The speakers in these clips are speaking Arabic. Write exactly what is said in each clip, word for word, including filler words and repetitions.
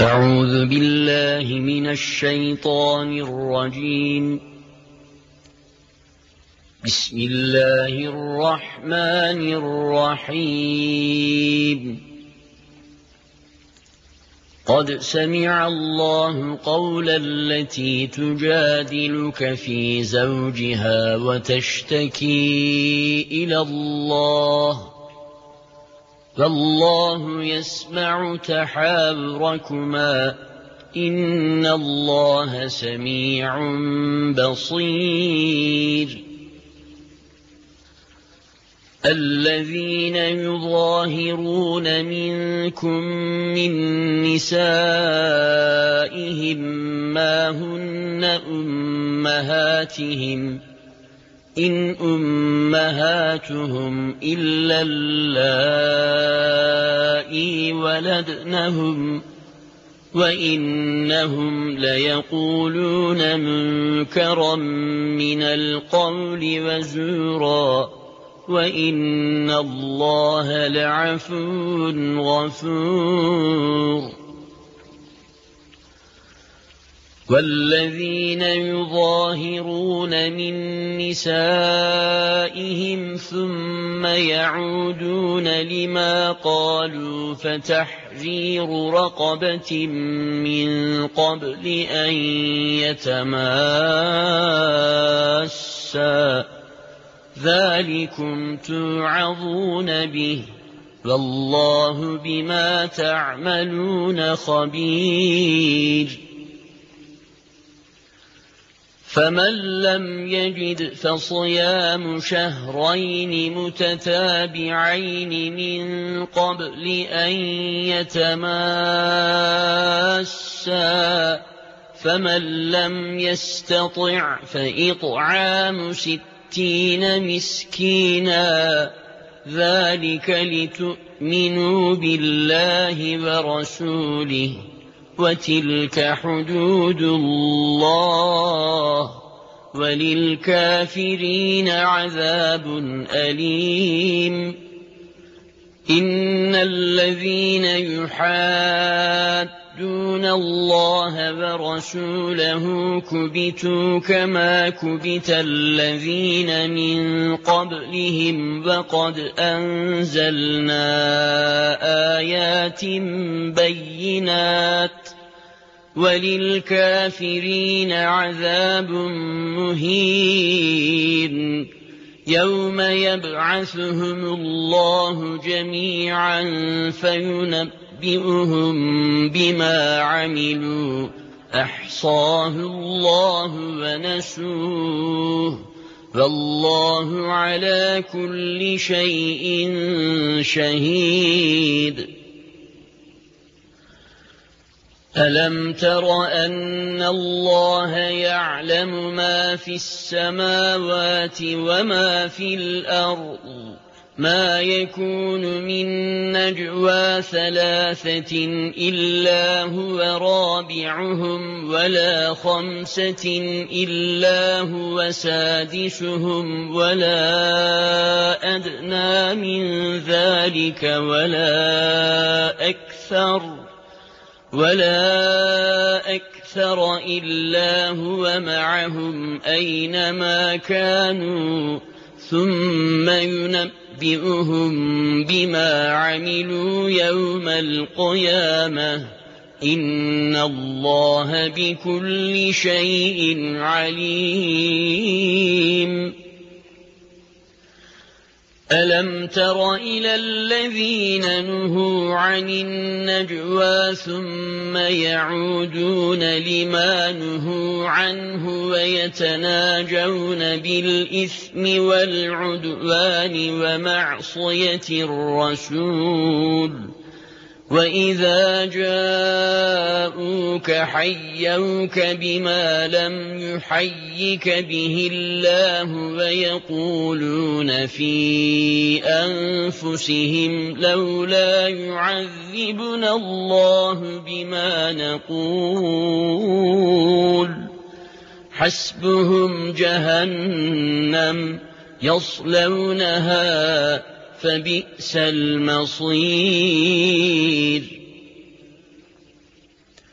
أعوذ بالله من الشيطان الرجيم. بسم الله الرحمن الرحيم. قد سمع الله قول التي تجادلك في زوجها وتشتكي إلى الله فالله يسمع تحاوركما إن الله سميع بصير. الذين يظاهرون منكم من نسائهم ما هن أمهاتهم إن أمهاتهم إلا اللائي ولدنهم وإنهم ليقولون منكرا من القول وزورا وإن الله لعفو غفور. والذين يظاهرون من نسائهم ثم يعودون لما قالوا فتحرير رقبة من قبل أن يتماسا ذلكم توعظون به والله بما تعملون خبير. فمن لم يجد فصيام شهرين متتابعين من قبل أن يتماسا فمن لم يستطع فإطعام ستين مسكينا ذلك لتؤمنوا بالله ورسوله وتلك حدود الله وللكافرين عذاب أليم. إن الذين يحادون الله ورسوله كبتوا كما كبت الذين من قبلهم وقد أنزلنا آيات بينات وللكافرين عذاب مهين. يوم يبعثهم الله جميعا فينبئهم بما عملوا أحصاه الله ونسوه والله على كل شيء شهيد. ألم تر أن الله يعلم ما في السماوات وما في الأرض ما يكون من نجوى ثلاثة إلا هو رابعهم ولا خمسة إلا هو سادسهم ولا أدنى من ذلك ولا أكثر ولا أكثر إلا هو معهم أينما كانوا ثم ينبئهم بما عملوا يوم القيامة إن الله بكل شيء عليم. ألم تر إلى الذين نهوا عن النجوى ثم يعودون لما نهوا عنه ويتناجون بالإثم والعدوان ومعصية الرسول وإذا جاءوك حيوك بما لم يحيك به الله ويقولون في أنفسهم لولا يعذبنا الله بما نقول حسبهم جهنم يصلونها فبئس المصير.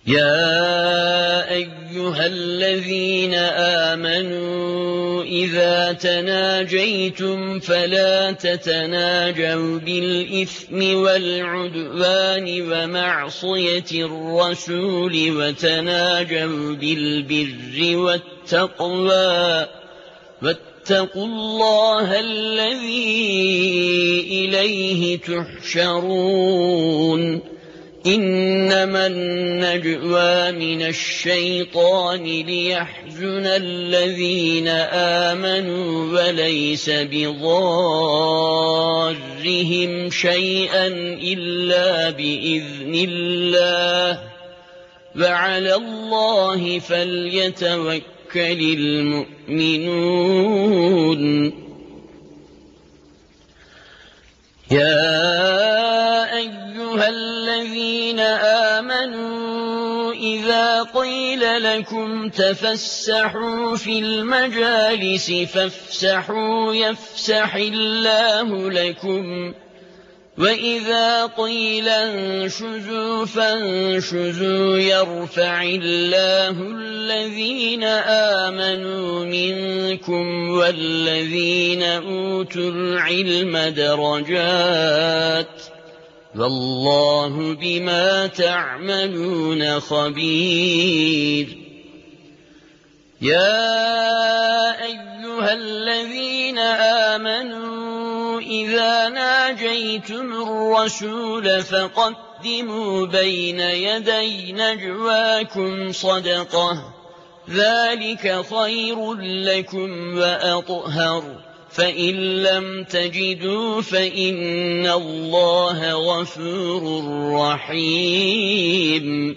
يا أيها الذين آمنوا إذا تناجيتم فلا تتناجوا بالإثم والعدوان ومعصية الرسول وتناجوا بالبر والتقوى واتقوا الله الذي إليه تحشرون إنما النجوى من الشيطان ليحزن الذين آمنوا وليس بضارهم شيئا إلا بإذن الله وعلى الله فليتوكل المؤمنون يا أيها الذين آمنوا إذا قيل لكم تفسحوا في المجالس فافسحوا يفسح الله لكم وإذا قيل انشزوا فانشزوا يرفع الله الذين آمنوا منكم والذين أوتوا العلم درجات والله بما تعملون خبير يا أيها الذين آمنوا إذا ناجيتم الرسول فقدموا بين يدي نجواكم صدقة ذلك خير لكم وأطهر فإن لم تجدوا فإن الله غفور رحيم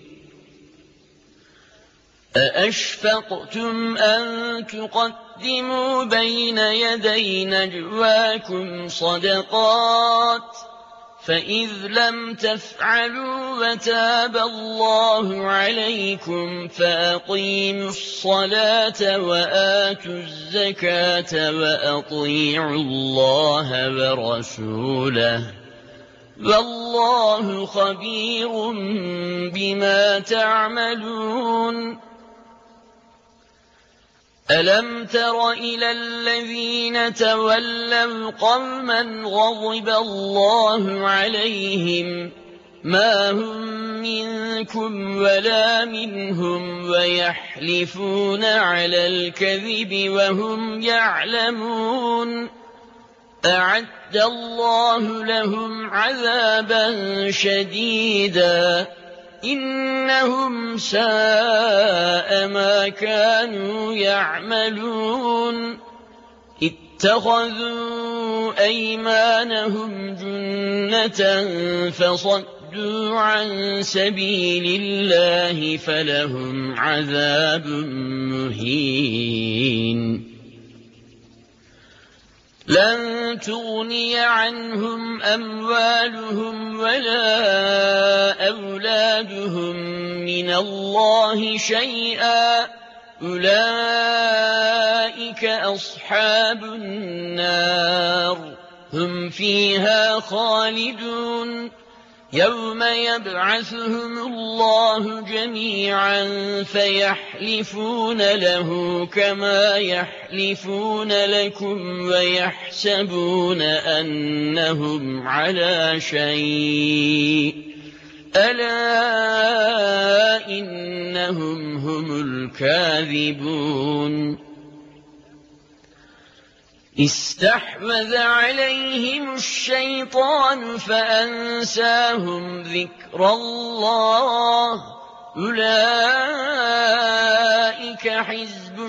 أأشفقتم أن تقدموا بين يدي نجواكم صدقات فإذ لم تفعلوا وتاب الله عليكم فأقيموا الصلاة وآتوا الزكاة وأطيعوا الله ورسوله والله خبير بما تعملون ألم تر إلى الذين تولوا قوما غضب الله عليهم ما هم منكم ولا منهم ويحلفون على الكذب وهم يعلمون أعد الله لهم عذابا شديدا إنهم ساء ما كانوا يعملون اتخذوا أيمانهم جنة فصدوا عن سبيل الله فلهم عذاب مهين لن تغني عنهم أموالهم ولا أولادهم من الله شيئا أولئك أصحاب النار هم فيها خالدون يوم يبعثهم الله جميعا فيحلفون له كما يحلفون لكم ويحسبون أنهم على شيء ألا إنهم هم الكاذبون استحوذ عليهم الشيطان فأنساهم ذكر الله أولئك حزب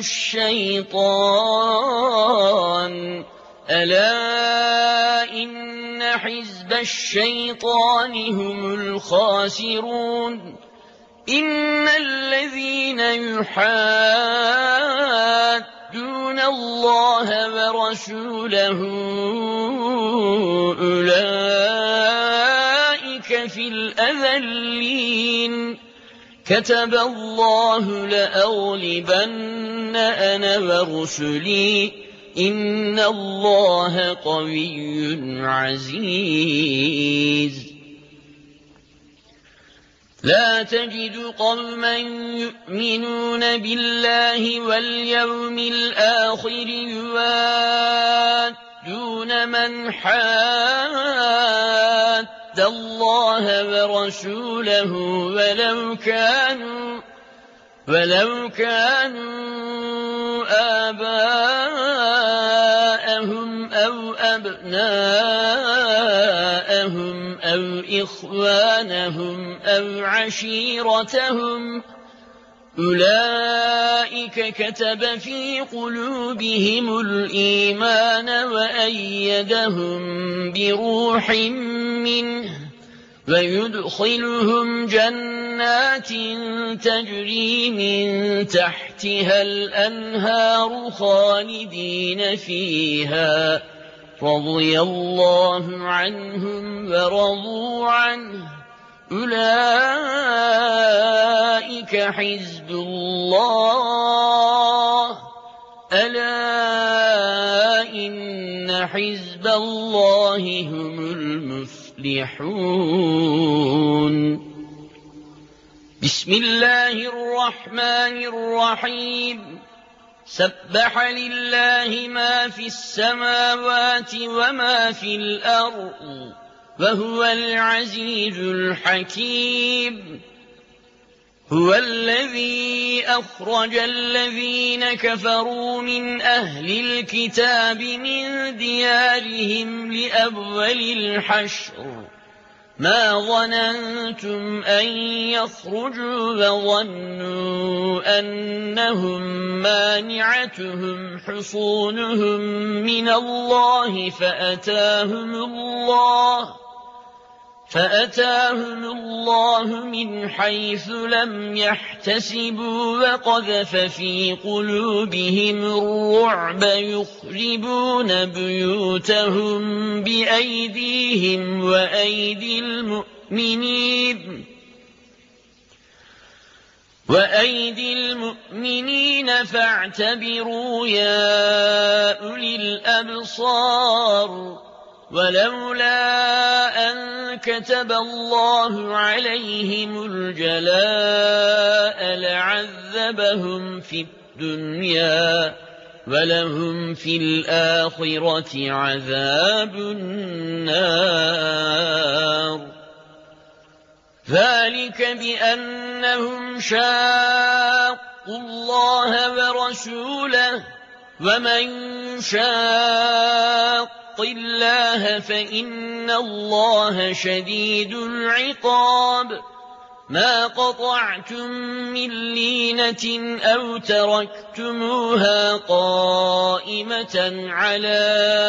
الشيطان ألا إن حزب الشيطان هم الخاسرون إن الذين يحادون الله ورسوله أولئك في الأذلين كتب الله لأغلبن أنا ورسلي إن الله قوي عزيز لا تجد قوما يؤمنون بالله واليوم الآخر يوادون من حاد الله ورسوله ولو كانوا ولو كانوا آباءهم أو أبناءهم أو إخوانهم أو عشيرتهم أولئك كتب في قلوبهم الإيمان وأيدهم بروح منه ويدخلهم جنات تجري من تحتها الأنهار خالدين فيها رضي الله عنهم ورضوا عنه أولئك حزب الله ألا إن حزب الله هم المفلحون بسم الله الرحمن الرحيم سبح لله ما في السماوات وما في الأرض وهو العزيز الحكيم هو الذي أخرج الذين كفروا من أهل الكتاب من ديارهم لأول الحشر ما ظننتم أن يخرجوا وظنوا أنهم مانعتهم حصونهم من الله فأتاهم الله فأتاهم الله من حيث لم يحتسبوا وقذف في قلوبهم الرعب يخربون بيوتهم بأيديهم وأيدي المؤمنين وأيدي المؤمنين فاعتبروا يا أولي الأبصار ولولا أن كتب الله عليهم الجلاء لعذبهم في الدنيا ولهم في الآخرة عذاب النار ذلك بأنهم شاقوا الله ورسوله ومن شاق الله فإن الله شديد العقاب ما قطعتم من لينة أو تركتموها قائمة على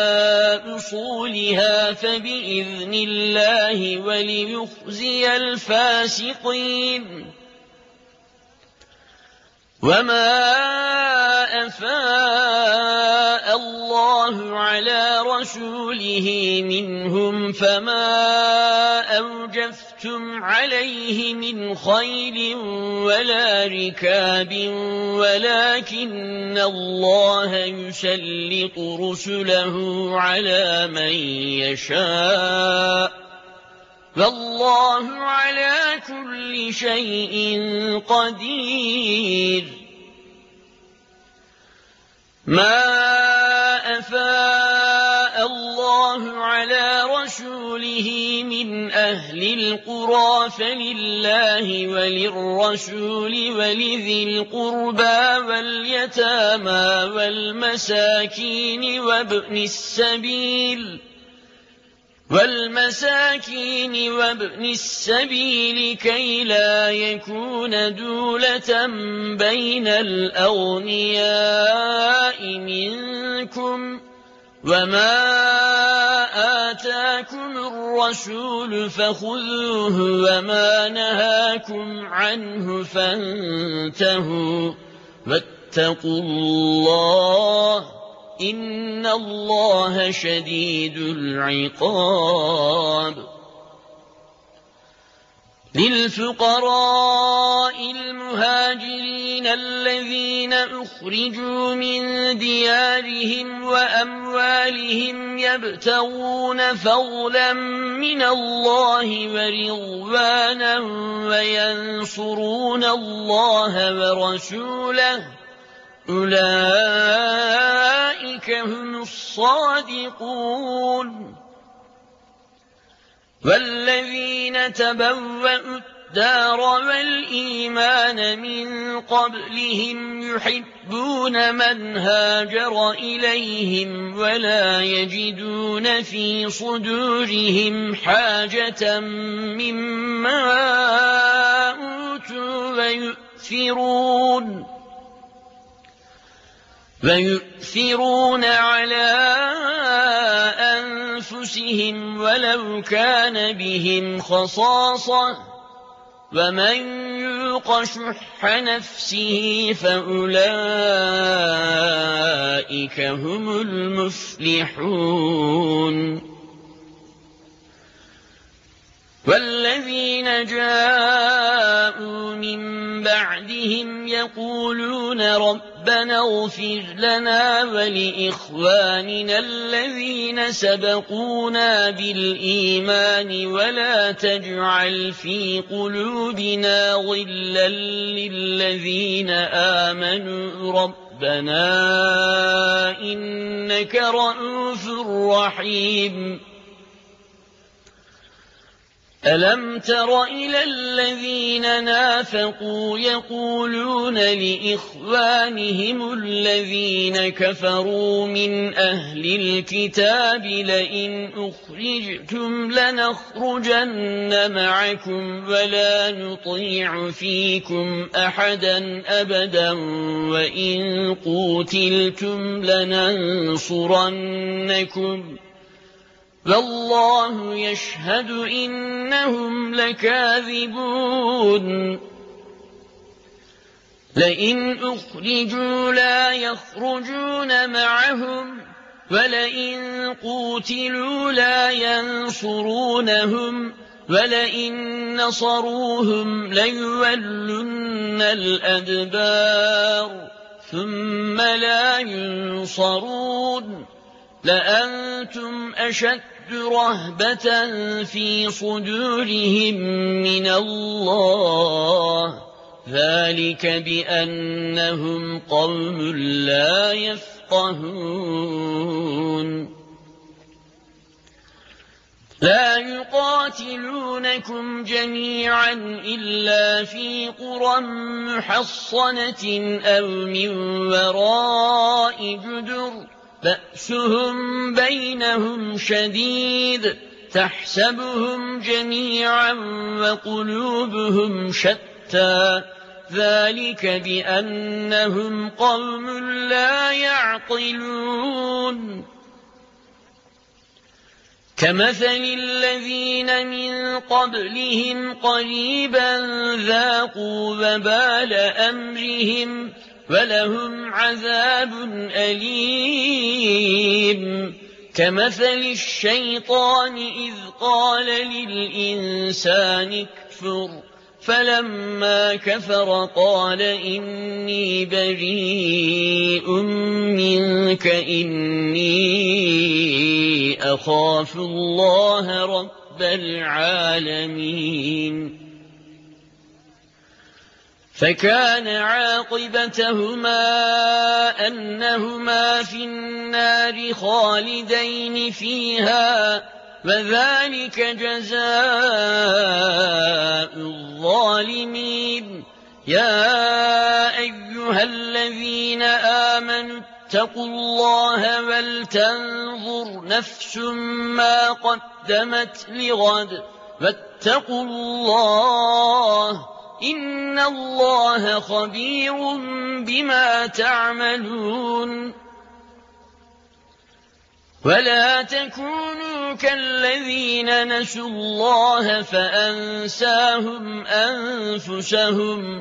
أصولها فبإذن الله وليخزي الفاسقين وما أفاء الله على رسوله منهم فما أوجفتم عليه من خيل ولا ركاب ولكن الله يسلط رسله على من يشاء والله على كل شيء قدير ما أفاء الله على رسوله من أهل القرى فلله وللرسول ولذي القربى واليتامى والمساكين وابن السبيل والمساكين وابن السبيل كي لا يكون دولة بين الأغنياء منكم وما آتاكم الرسول فخذوه وما نهاكم عنه فانتهوا واتقوا الله إن الله شديد العقاب للفقراء المهاجرين الذين أخرجوا من ديارهم وأموالهم يبتغون فضلا من الله ورضوانا وينصرون الله ورسوله أولئك هم الصادقون والذين تبوأوا الدار والإيمان من قبلهم يحبون من هاجر إليهم ولا يجدون في صدورهم حاجة مما أوتوا ويؤثرون ويؤثرون على أنفسهم ولو كان بهم خصاصة ومن يوق شح نفسه فأولئك هم المفلحون والذين جاءوا من بعدهم يقولون ربنا اغفر لنا ولإخواننا الذين سبقونا بالإيمان ولا تجعل في قلوبنا غلا للذين آمنوا ربنا إنك رؤوف رحيم ألم تر إلى الذين نافقوا يقولون لإخوانهم الذين كفروا من أهل الكتاب لئن أخرجتم لنخرجن معكم ولا نطيع فيكم أحدا أبدا وإن قوتلتم لننصرنكم والله يشهد إنهم لكاذبون لئن أخرجوا لا يخرجون معهم ولئن قوتلوا لا ينصرونهم ولئن نصروهم ليولن الأدبار ثم لا ينصرون لأنتم أشد رهبة في صدورهم من الله ذلك بأنهم قوم لا يفقهون لا يقاتلونكم جميعا إلا في قرى محصنة أو من وراء جدر بأسهم بينهم شديد تحسبهم جميعا وقلوبهم شتى ذلك بأنهم قوم لا يعقلون كمثل الذين من قبلهم قريبا ذاقوا وبال أمرهم ولهم عذاب أليم كمثل الشيطان إذ قال للإنسان اكفر فلما كفر قال إني بريء منك إني أخاف الله رب العالمين فكان عاقبتهما أنهما في النار خالدين فيها وذلك جزاء الظالمين يا أيها الذين آمنوا اتقوا الله ولتنظر نفس ما قدمت لغد واتقوا الله إن الله خبير بما تعملون ولا تكونوا كالذين نسوا الله فأنساهم أنفسهم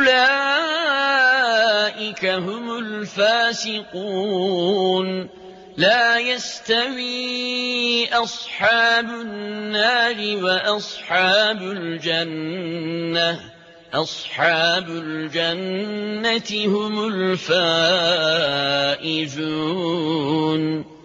أولئك هم الفاسقون لا يستوي أصحاب النار وأصحاب الجنة أصحاب الجنة هم الفائزون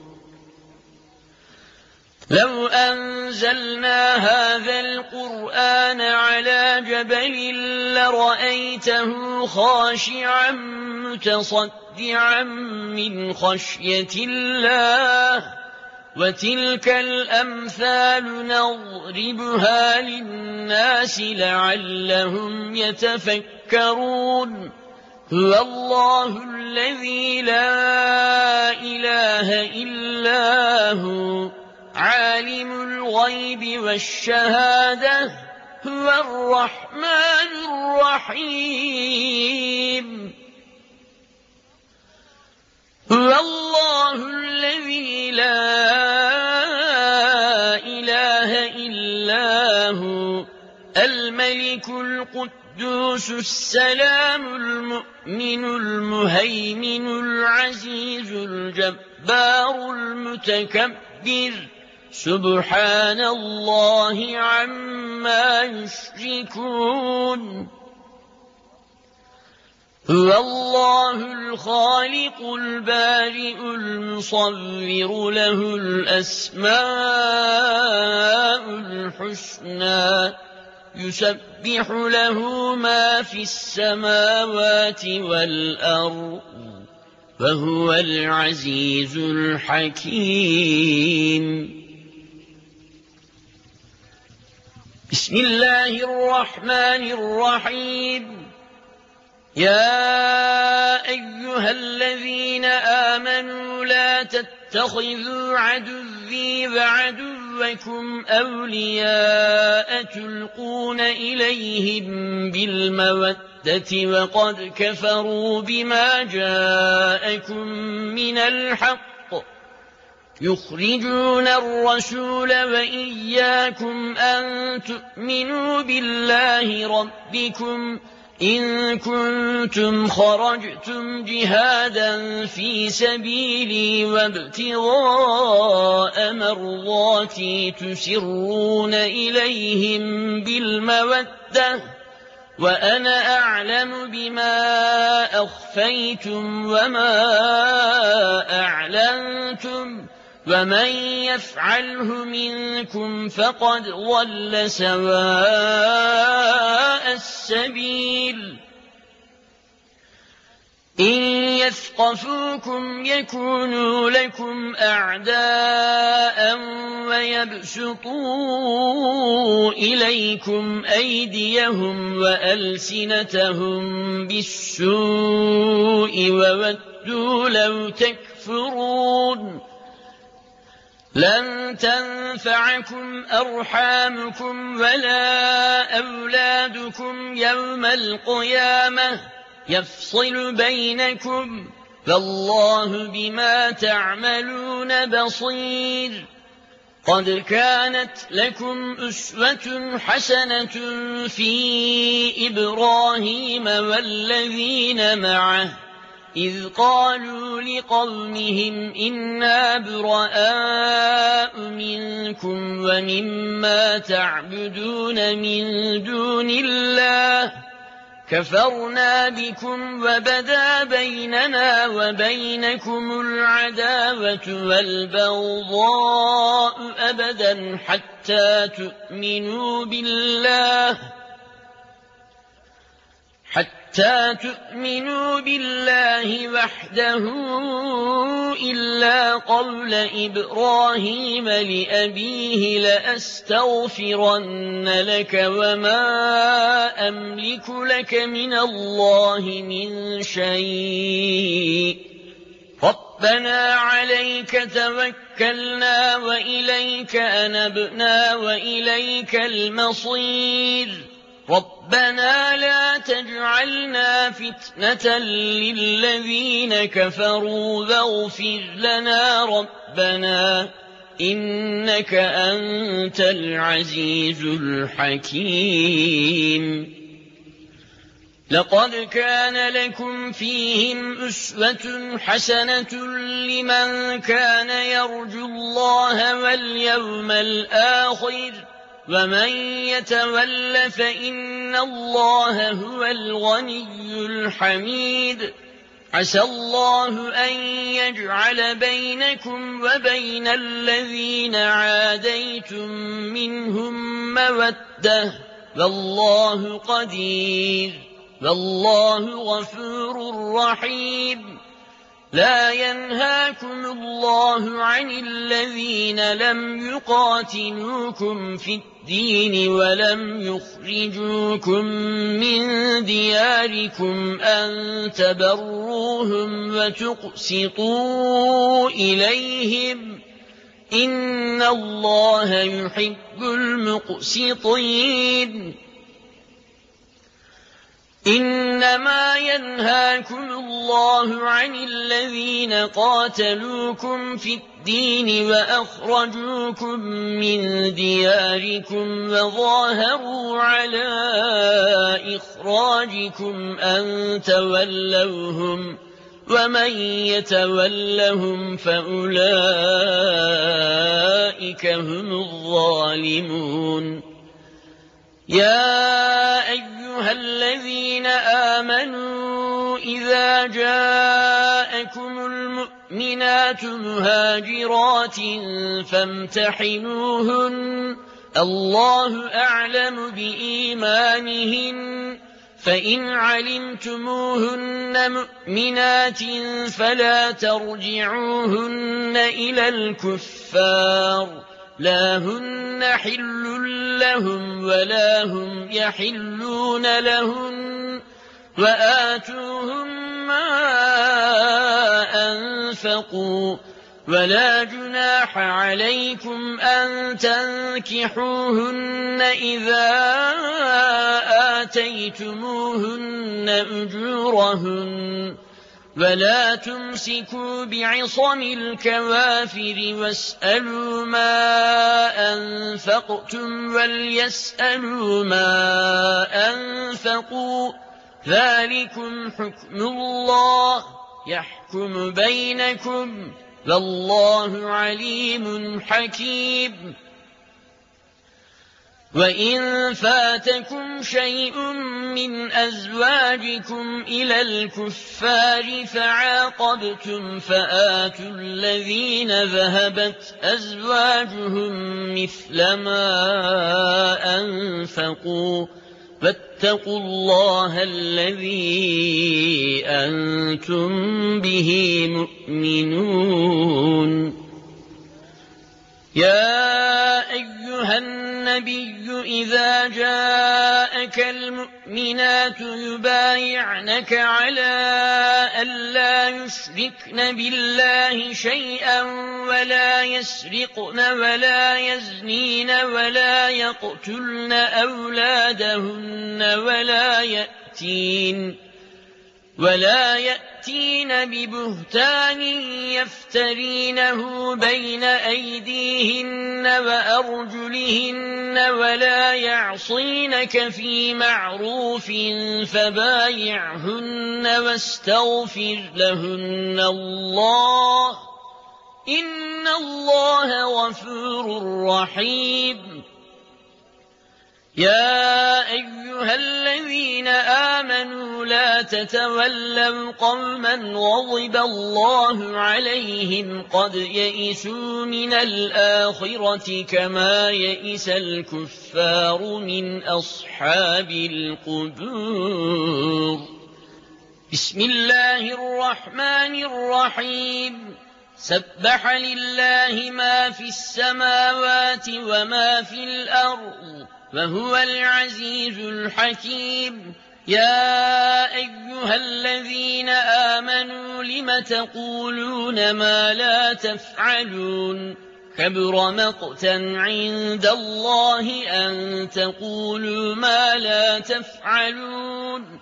لو أنزلنا هذا القرآن على جبل لرأيته خاشعا متصدعا من خشية الله وتلك الأمثال نضربها للناس لعلهم يتفكرون هو الله الذي لا إله إلا هو عالم الغيب والشهادة هو الرحمن الرحيم هو الله الذي لا إله إلا هو الملك القدوس السلام المؤمن المهيمن العزيز الجبار المتكبر سبحان الله عما يشركون هو الله الخالق البارئ المصور له الأسماء الحسنى يسبح له ما في السماوات والأرض وهو العزيز الحكيم بسم الله الرحمن الرحيم يا أيها الذين آمنوا لا تتخذوا عدوي وعدوكم أولياء تلقون إليهم بالمودة وقد كفروا بما جاءكم من الحق يخرجون الرسول وإياكم أن تؤمنوا بالله ربكم إن كنتم خرجتم جهادا في سبيلي وابتغاء مرضاتي تسرون إليهم بالمودة وأنا أعلم بما أخفيتم وما أعلنتم ومن يفعله منكم فقد ضل سواء السبيل إن يثقفوكم يكونوا لكم أعداء ويبسطوا إليكم أيديهم وألسنتهم بالسوء وودوا لو تكفرون لن تنفعكم أرحامكم ولا أولادكم يوم القيامة يفصل بينكم فالله بما تعملون بصير قد كانت لكم أسوة حسنة في إبراهيم والذين معه إذ قالوا لقومهم إنا براء منكم ومما تعبدون من دون الله كفرنا بكم وبدا بيننا وبينكم العداوة والبغضاء أبدا حتى تؤمنوا بالله حتى تؤمنوا بالله وحده إلا قول إبراهيم لأبيه لأستغفرن لك وما أملك لك من الله من شيء ربنا عليك توكلنا وإليك أنبنا وإليك المصير ربنا لا تجعلنا فتنة للذين كفروا واغفر لنا ربنا إنك أنت العزيز الحكيم لقد كان لكم فيهم أسوة حسنة لمن كان يرجو الله واليوم الآخر ومن يتول فإن الله هو الغني الحميد عسى الله أن يجعل بينكم وبين الذين عاديتم منهم مودة والله قدير والله غفور رحيم لا ينهاكم الله عن الذين لم يقاتلوكم في الدين ولم يخرجوكم من دياركم أن تبروهم وتقسطوا إليهم إن الله يحب المقسطين إنما ينهاكم الله عن الذين قاتلوكم في الدين وأخرجوكم من دياركم وظاهروا على إخراجكم أن تولوهم ومن يتولهم فأولئك هم الظالمون يا أيها الذين آمنوا إذا جاءكم المؤمنات مهاجرات فامتحنوهن الله أعلم بإيمانهن فإن علمتموهن مؤمنات فلا ترجعوهن إلى الكفار لا هن حل لهم ولا هم يحلون لهن وآتوهم ما أنفقوا ولا جناح عليكم أن تنكحوهن إذا آتيتموهن أجورهن ولا تمسكوا بعصم الكوافر واسألوا ما أنفقتم وليسألوا ما أنفقوا ذلكم حكم الله يحكم بينكم والله عليم حكيم وإن فاتكم شيء من أزواجكم إلى الكفار فعاقبتم فآتوا الذين ذهبت أزواجهم مثل ما أنفقوا واتقوا الله الذي أنتم به مؤمنون يا أيها النبي إذا جاءك المؤمنات يبايعنك على ألا يشركن بالله شيئا ولا يسرقن ولا يزنين ولا يقتلن أولادهن ولا يأتين ولا يأتين ببهتان يفترينه بين أيديهن وأرجلهن ولا يعصينك في معروف فبايعهن واستغفر لهن الله إن الله غفور رحيم يا أيها الذين آمنوا لا تتولوا قوما غضب الله عليهم قد يئسوا من الآخرة كما يئس الكفار من أصحاب القبور بسم الله الرحمن الرحيم سبح لله ما في السماوات وما في الأرض وهو العزيز الحكيم يا أيها الذين آمنوا لم تقولون ما لا تفعلون كبر مقتا عند الله أن تقولوا ما لا تفعلون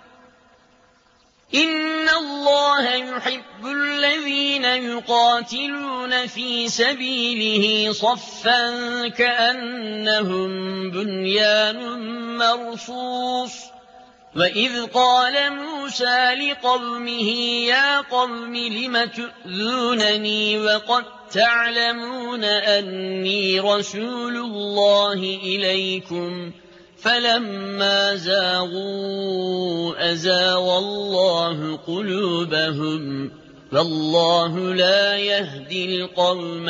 إن الله يحب الذين يقاتلون في سبيله صفا كأنهم بنيان مرصوص وَإِذْ قَالَ مُوسَى لِقَوْمِهِ يَا قَوْمِ لِمَ تُؤْذُونَنِي وَقَدْ تَعْلَمُونَ أَنِّي رَسُولُ اللَّهِ إِلَيْكُمْ فَلَمَّا زَاغُوا أَزَاغَ اللَّهُ قُلُوبَهُمْ وَاللَّهُ لَا يَهْدِي الْقَوْمَ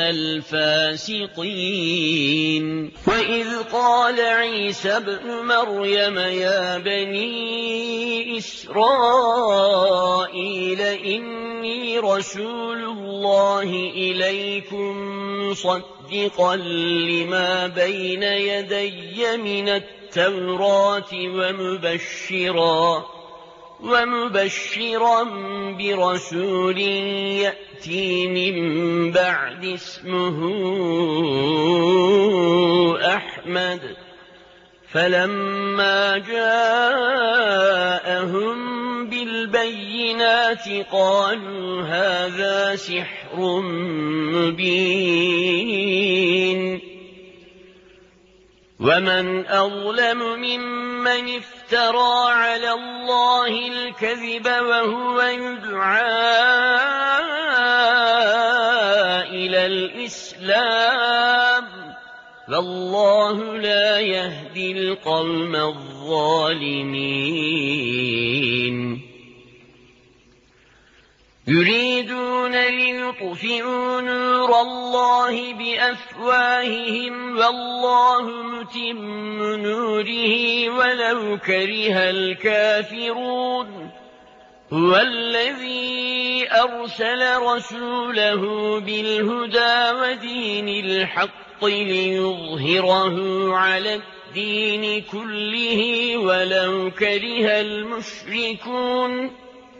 الْفَاسِقِينَ وَإِذْ قَالَ عِيسَى ابْنُ مَرْيَمَ يَا بَنِي إِسْرَائِيلَ إِنِّي رَسُولُ اللَّهِ إِلَيْكُمْ مُصَدِّقًا لِمَا بَيْنَ يَدَيَّ مِنَ التَّوْرَاةِ وَمُبَشِّرًا ومبشرا برسول يأتي من بعد اسمه أحمد فلما جاءهم بالبينات قالوا هذا سحر مبين ومن أظلم ممن افترى على الله الكذب وهو يدعى إلى الإسلام والله لا يهدي القوم الظالمين يريدون ليطفئوا نور الله بأفواههم والله متم نوره ولو كره الكافرون هو الذي أرسل رسوله بالهدى ودين الحق ليظهره على الدين كله ولو كره المشركون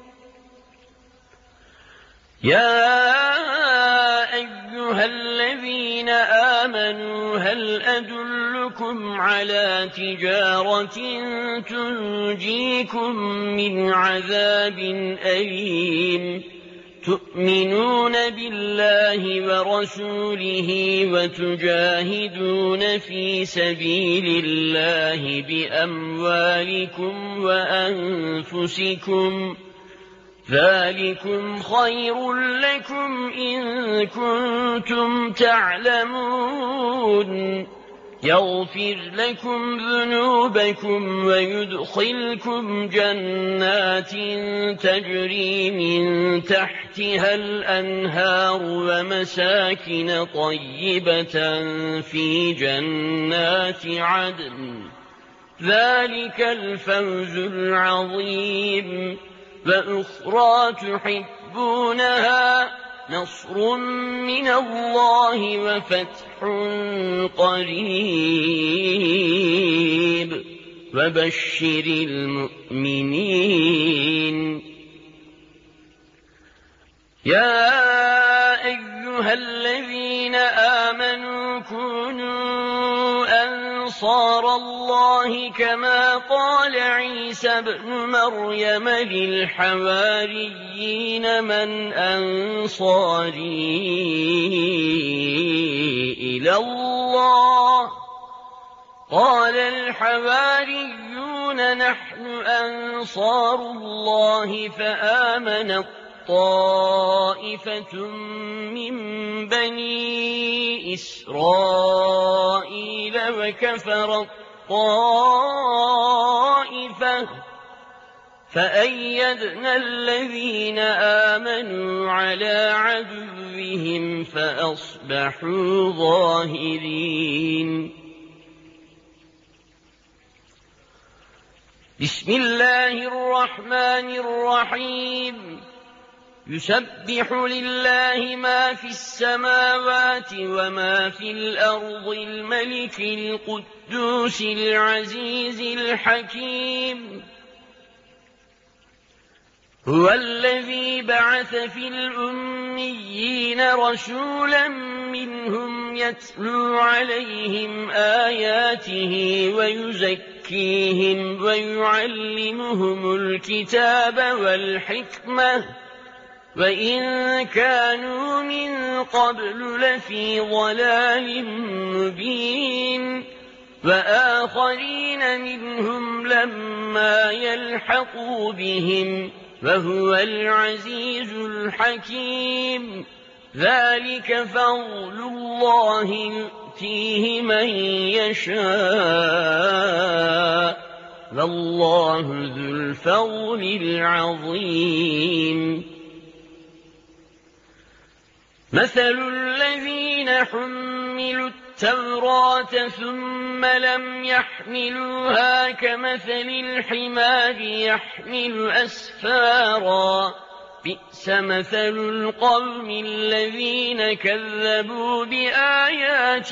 يا أيها الذين آمنوا هل أدلكم على تجارة تنجيكم من عذاب أليم تؤمنون بالله ورسوله وتجاهدون في سبيل الله بأموالكم وأنفسكم ذلكم خير لكم إن كنتم تعلمون يغفر لكم ذنوبكم ويدخلكم جنات تجري من تحتها الأنهار ومساكن طيبة في جنات عدن ذلك الفوز العظيم وأخرى تحبونها نصر من الله وفتح قريب وبشر المؤمنين يا أيها الذين آمنوا كونوا أنصار الله كما قال عيسى ابن مريم للحواريين من أنصاري إلى الله قال الحواريون نحن أنصار الله فآمنت طائفة من بني إسرائيل وكفرت طائفة فأيدنا الذين آمنوا على عدوهم فأصبحوا ظاهرين بسم الله الرحمن الرحيم يسبح لله ما في السماوات وما في الأرض الملك القدوس العزيز الحكيم هو الذي بعث في الأميين رسولا منهم يتلو عليهم آياته ويزكيهم ويعلمهم الكتاب والحكمة وإن كانوا من قبل لفي ضلال مبين وآخرين منهم لما يلحقوا بهم وهو العزيز الحكيم ذلك فضل الله يؤتيه من يشاء والله ذو الفضل العظيم مثل الذين حملوا التوراة ثم لم يحملوها كمثل الحمار يحمل أسفارا بئس مثل القوم الذين كذبوا بآيات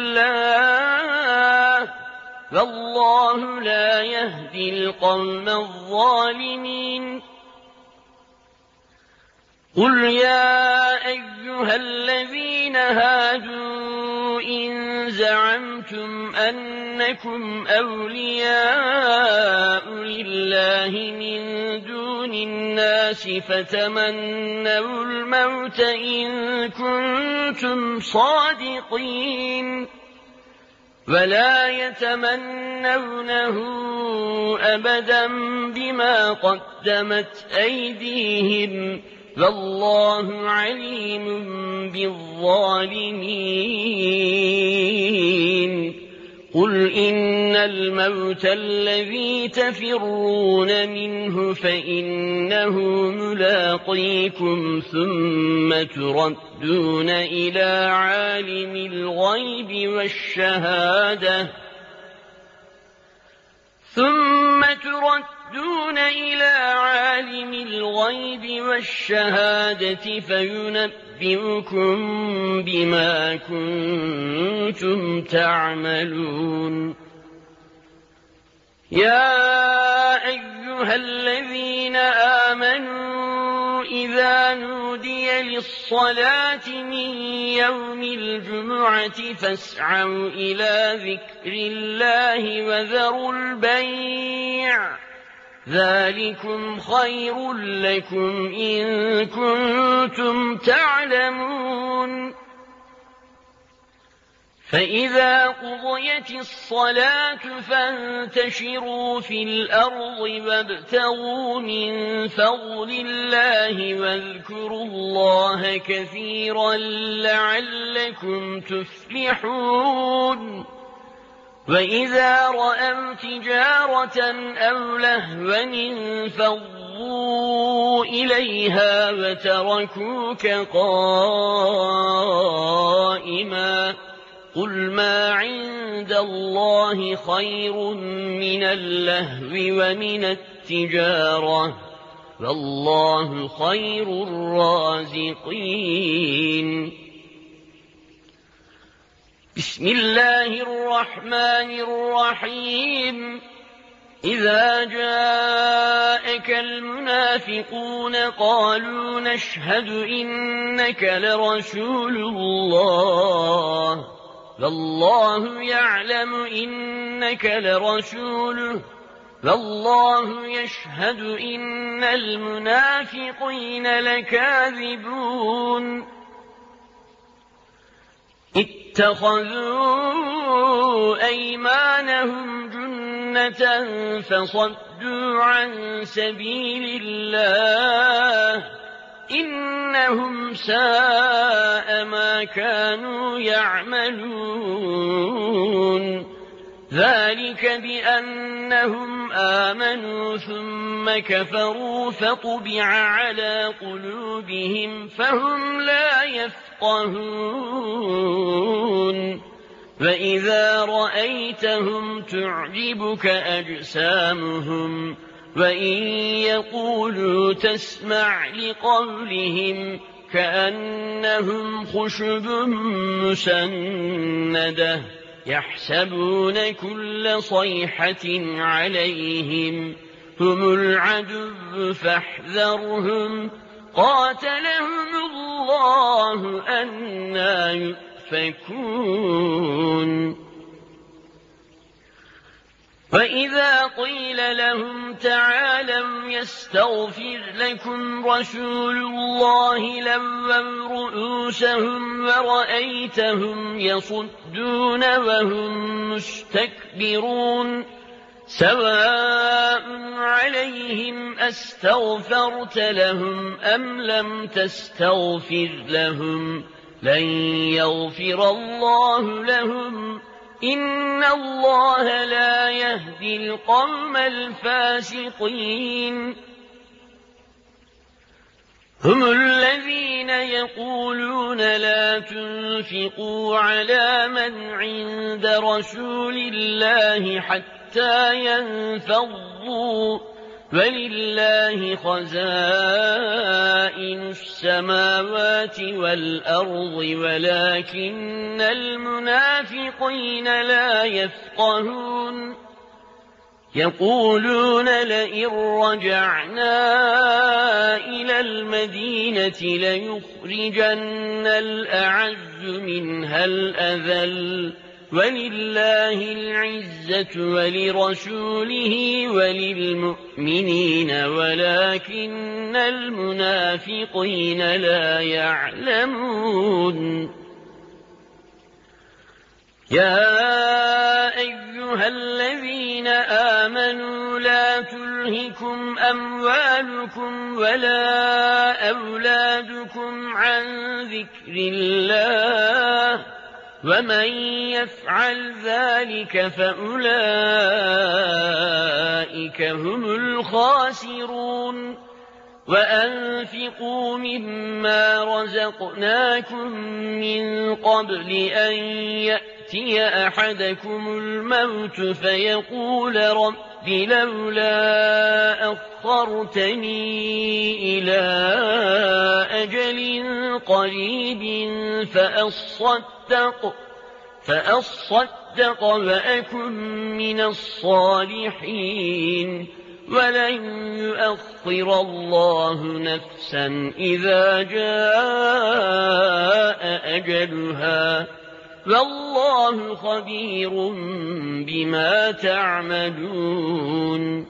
الله والله لا يهدي القوم الظالمين قل يا أيها الذين هادوا إن زعمتم أنكم أولياء لله من دون الناس فتمنوا الموت إن كنتم صادقين ولا يتمنونه أبدا بما قدمت أيديهم والله عليم بالظالمين قل إن الموت الذي تفرون منه فإنه ملاقيكم ثم تردون إلى عالم الغيب والشهادة ثم تردون إلى عالم الغيب والشهادة فينبئكم بما كنتم تعملون يا أيها الذين آمنوا إذا نودي للصلاة من يوم الجمعة فاسعوا إلى ذكر الله وذروا البيع ذلكم خير لكم إن كنتم تعلمون فإذا قضيت الصلاة فانتشروا في الأرض وابتغوا من فضل الله واذكروا الله كثيرا لعلكم تفلحون وإذا رأوا تجارة أو لهوا انفضوا إليها وتركوك قائما قل ما عند الله خير من اللهو ومن التجارة والله خير الرازقين بسم الله الرحمن الرحيم إذا جاءك المنافقون قالوا نشهد إنك لرسول الله والله يعلم إنك لرسوله والله يشهد إن المنافقين لكاذبون اتخذوا أيمانهم جنة فصدوا عن سبيل الله إنهم ساء ما كانوا يعملون ذلك بأنهم آمنوا ثم كفروا فطبع على قلوبهم فهم لا يفقهون وإذا رأيتهم تعجبك أجسامهم وإن يقولوا تسمع لقولهم كأنهم خشب مسندة يحسبون كل صيحة عليهم هم العدو فاحذرهم قاتلهم الله أنى يؤفكون وإذا قيل لهم تعالوا يستغفر لكم رسول الله لووا رؤوسهم ورأيتهم يصدون وهم مستكبرون سواء عليهم أستغفرت لهم أم لم تستغفر لهم لن يغفر الله لهم إن الله لا يهدي القوم الفاسقين هم الذين يقولون لا تنفقوا على من عند رسول الله حتى ينفضوا ولله خزائن السماوات والأرض ولكن المنافقين لا يفقهون يقولون لئن رجعنا إلى المدينة ليخرجن الأعز منها الأذل ولله العزة ولرسوله وللمؤمنين ولكن المنافقين لا يعلمون يا أيها الذين آمنوا لا تلهكم أموالكم ولا أولادكم عن ذكر الله ومن يفعل ذلك فأولئك هم الخاسرون وأنفقوا مما رزقناكم من قبل أن يأتي أحدكم الموت فيقول رب لولا أخرتني إلى أجل قريب فأصدق فأصدق وأكن من الصالحين ولن يؤخر الله نفسا إذا جاء أجلها والله خبير بما تعملون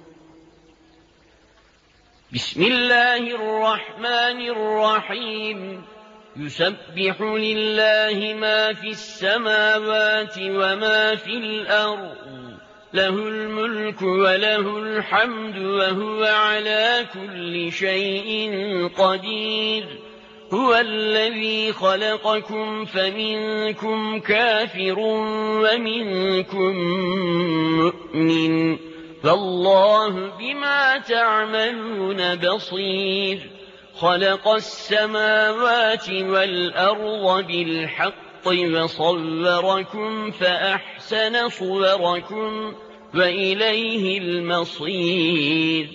بسم الله الرحمن الرحيم يسبح لله ما في السماوات وما في الأرض له الملك وله الحمد وهو على كل شيء قدير هو الذي خلقكم فمنكم كافر ومنكم مؤمن فالله بما تعملون بصير خلق السماوات والأرض بالحق وصوركم فأحسن صوركم وإليه المصير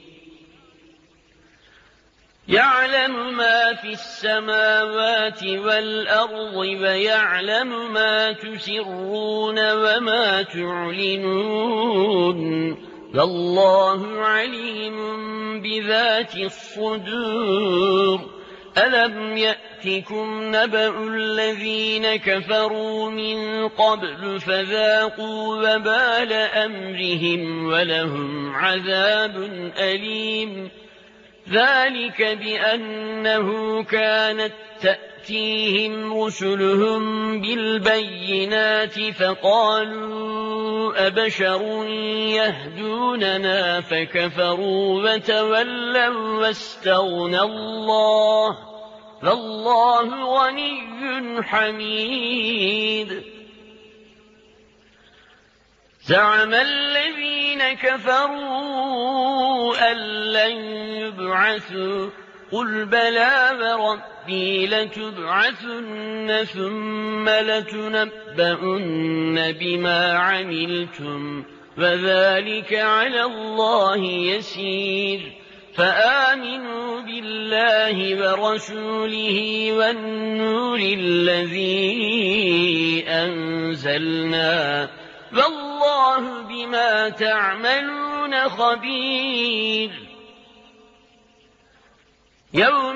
يعلم ما في السماوات والأرض ويعلم ما تسرون وما تعلنون والله عليم بذات الصدور ألم يأتكم نبأ الذين كفروا من قبل فذاقوا وبال أمرهم ولهم عذاب أليم ذلك بأنه كانت تأتيهم رسلهم بالبينات فقالوا أبشر يهدوننا فكفروا وتولوا واستغنى الله فالله غني حميد زعم الذين كفروا أن لن يبعثوا قل بلى وربي لتبعثن ثم لتنبؤن بما عملتم وذلك على الله يسير فآمنوا بالله ورسوله والنور الذي أنزلنا والله بما تعملون خبير يوم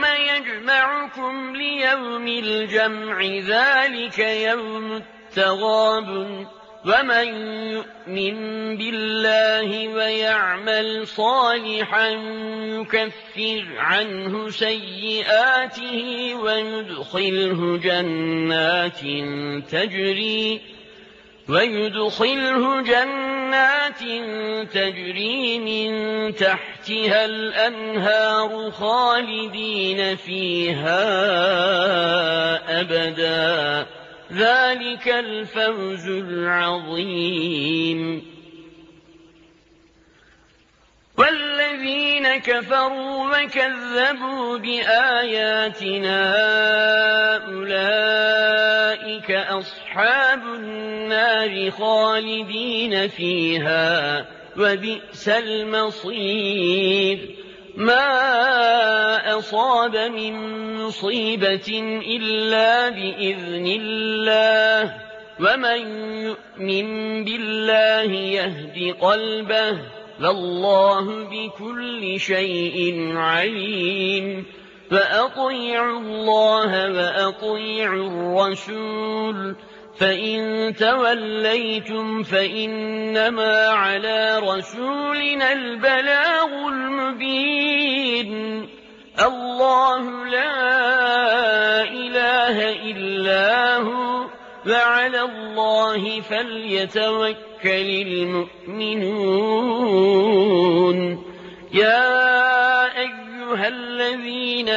يجمعكم ليوم الجمع ذلك يوم التغابن ومن يؤمن بالله ويعمل صالحا يكفر عنه سيئاته ويدخله جنات تجري ويدخله جنات تجري من تحتها الأنهار خالدين فيها أبدا ذلك الفوز العظيم. والذين كفروا وكذبوا بآياتنا أولئك أصحاب النار خالدين فيها وبئس المصير. ما أصاب من مصيبة إلا بإذن الله ومن يؤمن بالله يهد قلبه والله بكل شيء عليم. فأطيعوا الله وأطيعوا الرسول فإن توليتم فإنما على رسولنا البلاغ المبين. الله لا إله إلا هو وعلى الله فليتوكل المؤمنون. يا أيها الذين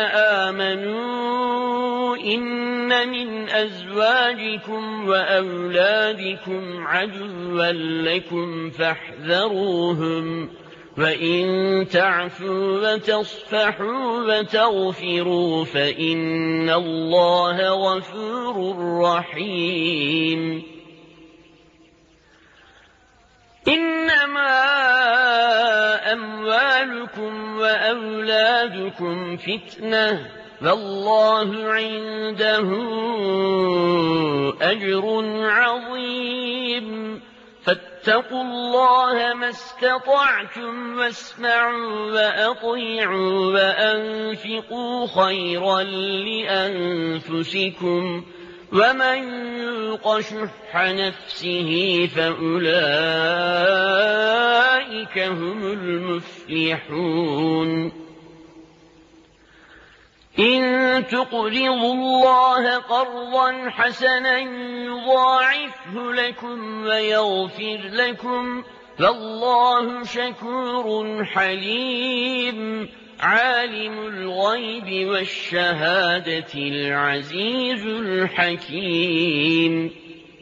آمنوا إن من أزواجكم وأولادكم عدوا لكم فاحذروهم وإن تعفوا وتصفحوا وتغفروا فإن الله غفور رحيم. إنما أموالكم وأولادكم فتنة والله عنده أجر عظيم. فاتقوا الله ما استطعتم واسمعوا وأطيعوا وأنفقوا خيرا لأنفسكم ومن يوق شح نفسه فأولئك هم المفلحون. إن تقرضوا الله قرضا حسنا يضاعفه لكم ويغفر لكم فالله شكور حليم. عالم الغيب والشهادة العزيز الحكيم.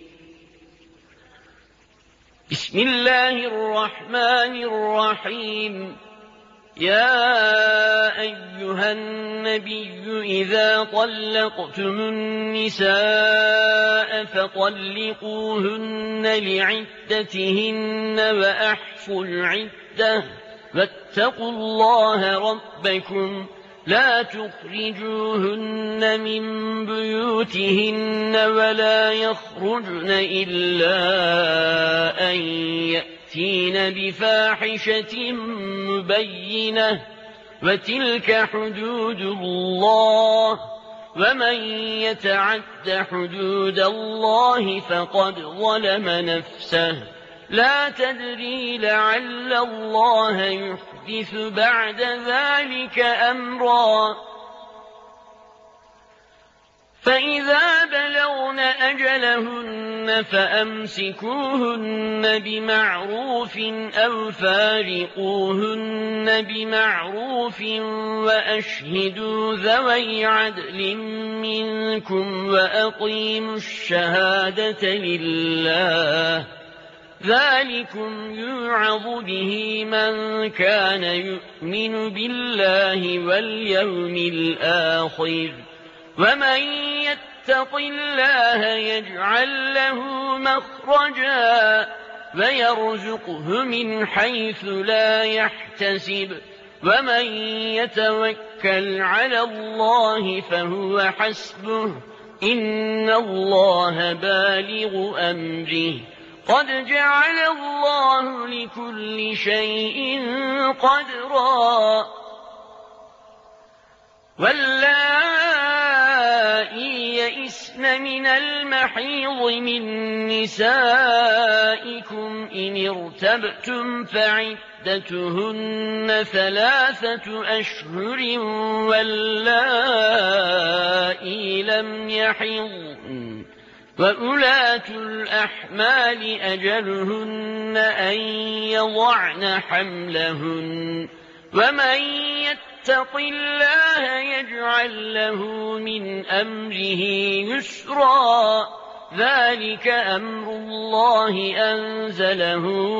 بسم الله الرحمن الرحيم. يا أيها النبي إذا طلقتم النساء فطلقوهن لعدتهن وأحصوا العدة واتقوا الله ربكم لا تخرجوهن من بيوتهن ولا يخرجن إلا أن يأتين بفاحشة مبينة وتلك حدود الله ومن يتعد حدود الله فقد ظلم نفسه. لا تدري لعل الله يحدث بعد ذلك أمرا. فإذا بلغن أجلهن فأمسكوهن بمعروف أو فارقوهن بمعروف وأشهدوا ذوي عدل منكم وأقيموا الشهادة لله ذلكم يوعظ به من كان يؤمن بالله واليوم الآخر ومن يتق الله يجعل له مخرجا ويرزقه من حيث لا يحتسب ومن يتوكل على الله فهو حسبه إن الله بالغ أمره قد جعل الله لكل شيء قدرا. واللائي يئسن يئسن من المحيض من نسائكم إن ارتبتم فعدتهن ثلاثة أشهر واللائي لم يحضن وأولاة الأحمال أجلهن أن يضعن حملهن ومن يتق الله يجعل له من أمره يسرا ذلك أمر الله أنزله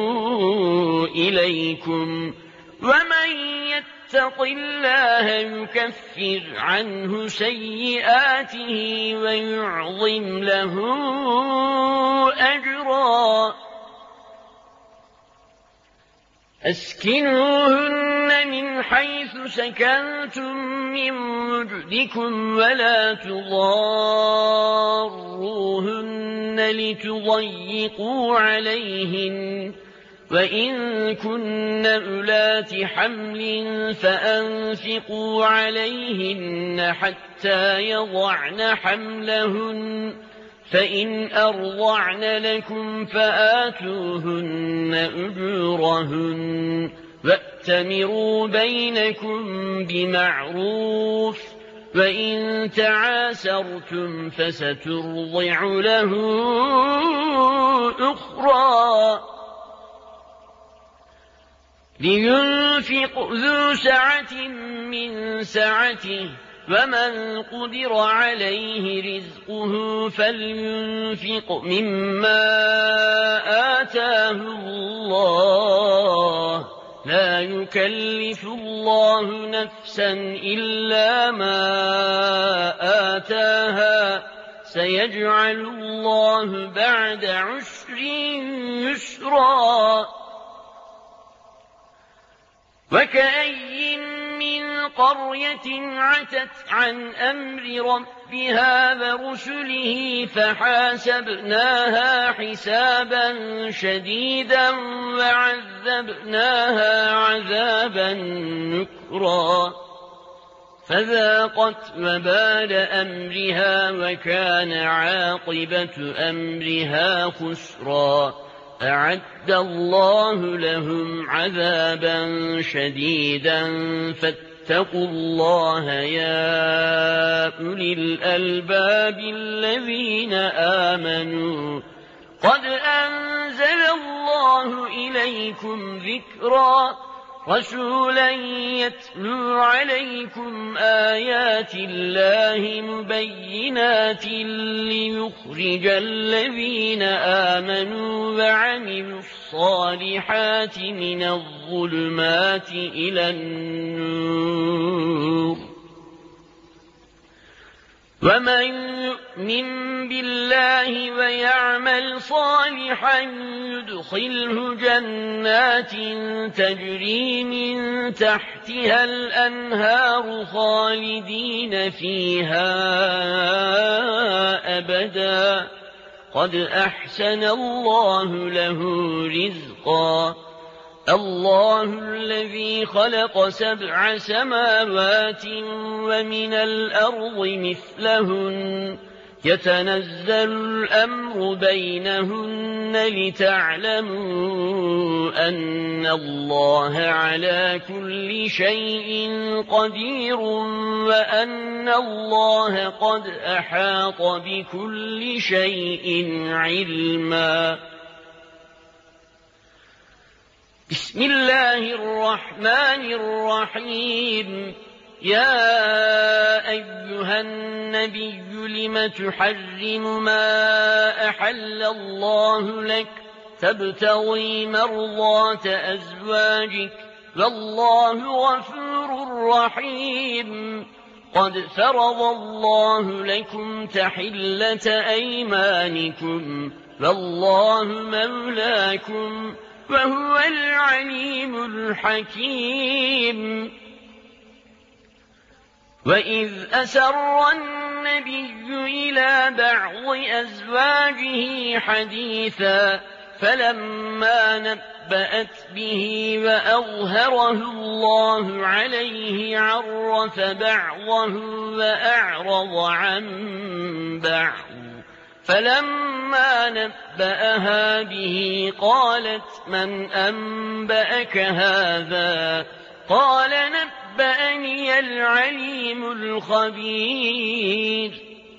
إليكم ومن يتق الله يكفر عنه سيئاته ويعظم له أجرا أسكنوهن من حيث سكنتم من وجدكم ولا تضاروهن لتضيقوا عليهن وإن كن أولات حمل فأنفقوا عليهن حتى يضعن حملهن فإن أرضعن لكم فآتوهن أجورهن وأتمروا بينكم بمعروف وإن تعاسرتم فسترضع له أخرى لينفق ذو سعة من سعته ومن قدر عليه رزقه فلينفق مما آتاه الله لا يكلف الله نفسا إلا ما آتاها سيجعل الله بعد عسر يسرا وكأي من قرية عتت عن أمر ربها ورسله فحاسبناها حسابا شديدا وعذبناها عذابا نكرا فذاقت وبال أمرها وكان عاقبة أمرها خسرا أعد الله لهم عذابا شديدا فاتقوا الله يا أولي الألباب الذين آمنوا قد أنزل الله إليكم ذكرا رسولا يتلو عليكم آيات الله مبينات ليخرج الذين آمنوا وعملوا الصالحات من الظلمات إلى النور ومن يؤمن بالله ويعمل صالحا يدخله جنات تجري من تحتها الأنهار خالدين فيها أبدا قد أحسن الله له رزقا الله الذي خلق سبع سماوات ومن الأرض مثلهن يتنزل الأمر بينهن لتعلموا أن الله على كل شيء قدير وأن الله قد أحاط بكل شيء علما بسم الله الرحمن الرحيم يا أيها النبي لم تحرم ما أحل الله لك تبتغي مرضات أزواجك والله غفور رحيم قد فرض الله لكم تحلة أيمانكم والله مولاكم وهو العليم الحكيم وإذ أسر النبي إلى بعض أزواجه حديثا فلما نبأت به وأظهره الله عليه عرف بعضه وأعرض عن بعض فلما نبأها به قالت من أنبأك هذا قال نبأني العليم الخبير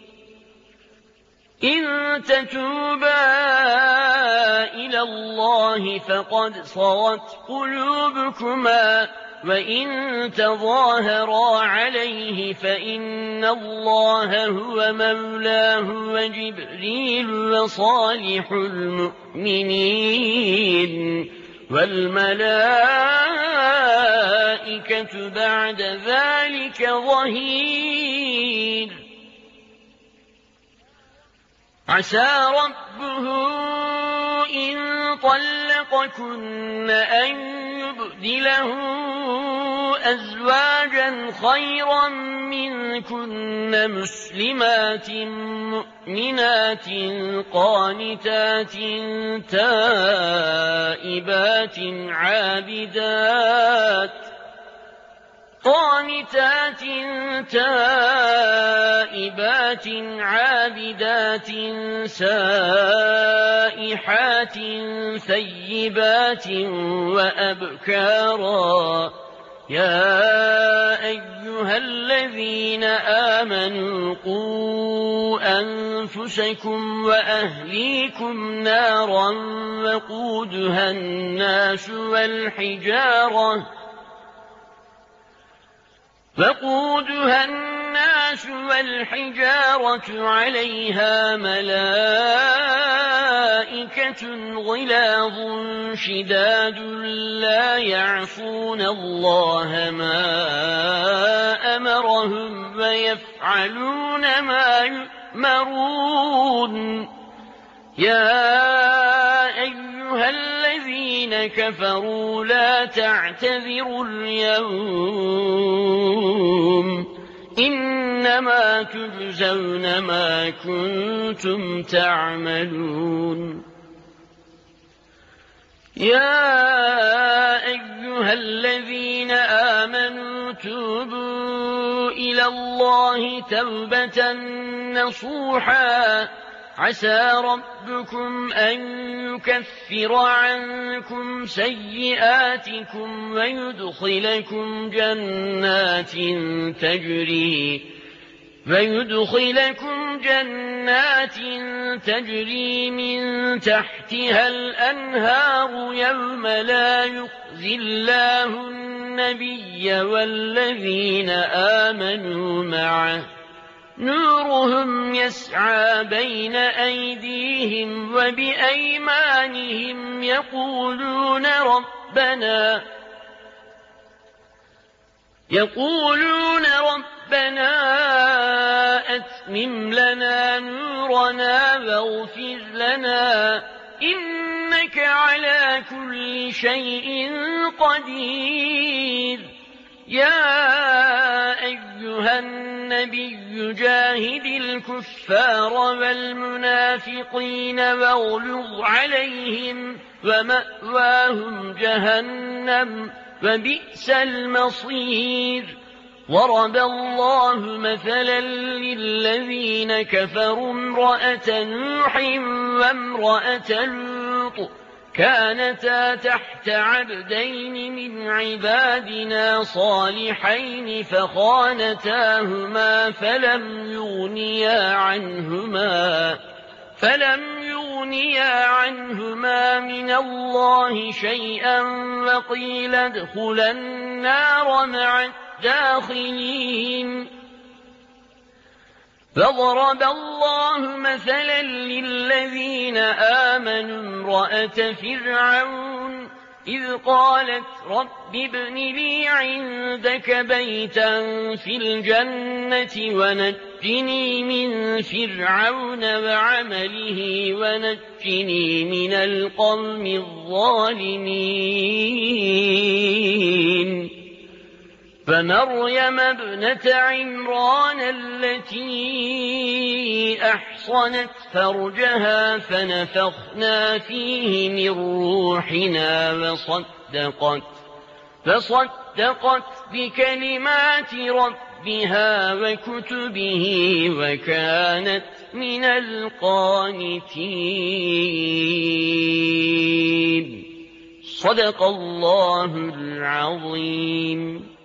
إن تتوبا إلى الله فقد صغت قلوبكما وإن تظاهرا عليه فإن الله هو مولاه وجبريل وصالح المؤمنين والملائكة بعد ذلك ظهير عسى ربه إن طلقكن أن يبدله أزواجا خيرا منكن مسلمات مؤمنات قانتات تائبات عابدات قانتات تائبات عابدات سائحات ثيبات وأبكارا يا أيها الذين آمنوا قوا أنفسكم وأهليكم نارا وقودها الناس والحجارة وقودها الناس والحجارة عليها ملائكة غلاظ شداد لا يعصون الله ما أمرهم ويفعلون ما يؤمرون يا أيها الذين كفروا لا تعتذروا اليوم إنما تجزون ما كنتم تعملون يا أيها الذين آمنوا توبوا إلى الله توبة نصوحا عسى ربكم أن يكفر عنكم سيئاتكم ويدخلكم جنات تجري ويدخلكم جنات تجري من تحتها الأنهار يوم لا يخزي الله النبي والذين آمنوا معه نورهم يسعى بين أيديهم وبأيمانهم يقولون ربنا يقولون ربنا أتمم لنا نورنا واغفر لنا إنك على كل شيء قدير يا أيها النبي جاهد الكفار والمنافقين واغلظ عليهم ومأواهم جهنم وبئس المصير ضرب الله مثلا للذين كفروا امرأة نوح وامرأة لوط كانتا تحت عبدين من عبادنا صالحين فخانتاهما فلم يغنيا عنهما فلم يغنيا عنهما من الله شيئا وقيل ادخلا النار مع الداخلين فضرب الله مثلا للذين آمنوا امرأة فرعون إذ قالت رب ابن لي عندك بيتا في الجنة ونجني من فرعون وعمله ونجني من القوم الظالمين فمريم ابنة عمران التي أحصنت فرجها فنفخنا فيه من روحنا وصدقت, فصدقت بكلمات ربها وكتبه وكانت من القانتين. صدق الله العظيم.